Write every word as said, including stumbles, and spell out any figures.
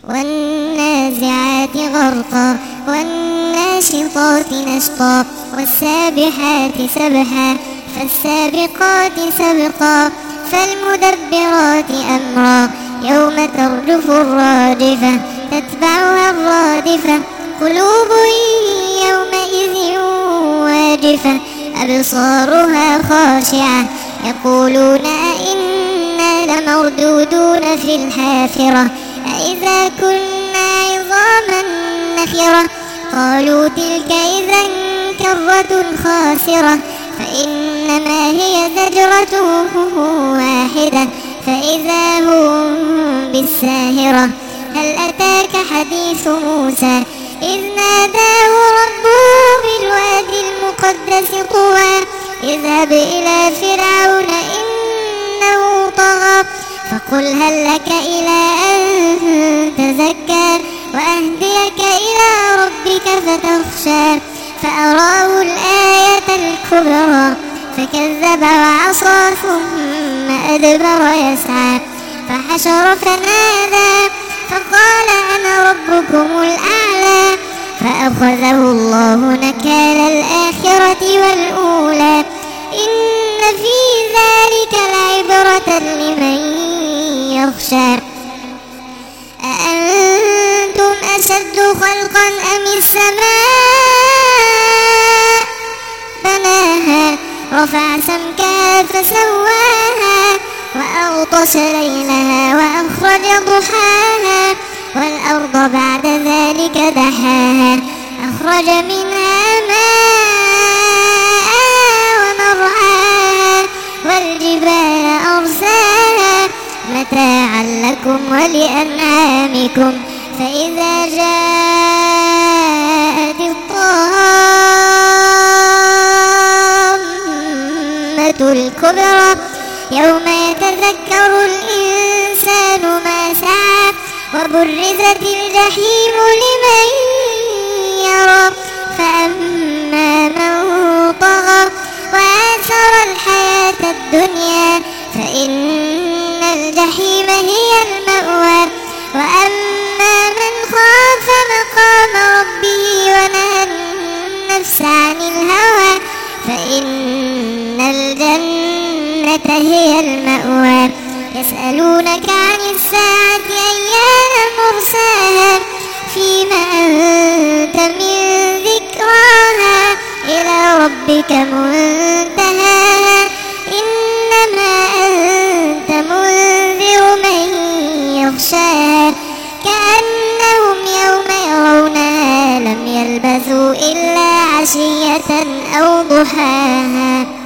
والنازعات غرقا والناشطات نشطا والسابحات سبحا فالسابقات سبقا فالمدبرات أمرا يوم ترجف الراجفة تتبعها الرادفة قلوب يومئذ واجفة أبصارها خاشعة يقولون أئنا لمردودون في الحافرة أئذا كنا عظاما نخرة قالوا تلك إذا كرة خاسرة فإنما هي زجرة واحدة فإذا هم بالساهرة هل أتاك حديث موسى إذ ناداه ربه بالوادي المقدس طوى اذهب إلى فرعون إنه طغى فقل هل لك إلى أن تزكى وأهديك إلى ربك فتخشى فأراه الآية الكبرى فكذب وعصى ثم أدبر يسعى فحشر فنادى فقال أنا ربكم الأعلى فأخذه الله نكال الآخرة والأولى إن في ذلك لعبرة لمن يخشى أأنتم أشد خلقا أم السماء بناها رفع سمكها فسواها وأغطش ليلها وأخرج ضحاها والأرض بعد ذلك دحاها أخرج منها ماءها ومرعاها والجبال أرساها متاعا لكم ولأنعامكم فإذا جاءت الطامة الكبرى يوم يتذكر الإنسان ما سعى وبرزت الجحيم لمن يرى فأما من طغى وآثر الحياة الدنيا فإن الجحيم هي المأوى وأما من خاف مقام ربه ونهى النفس عن الهوى فإن الجنة هي المأوى يسألونك عن الساعة أيان مرساها فيما أنت من ذكراها إلى ربك منتهاها إنما أنت منذر من يخشاها كأنهم يوم يرونها لم يلبثوا إلا عشية أو ضحاها.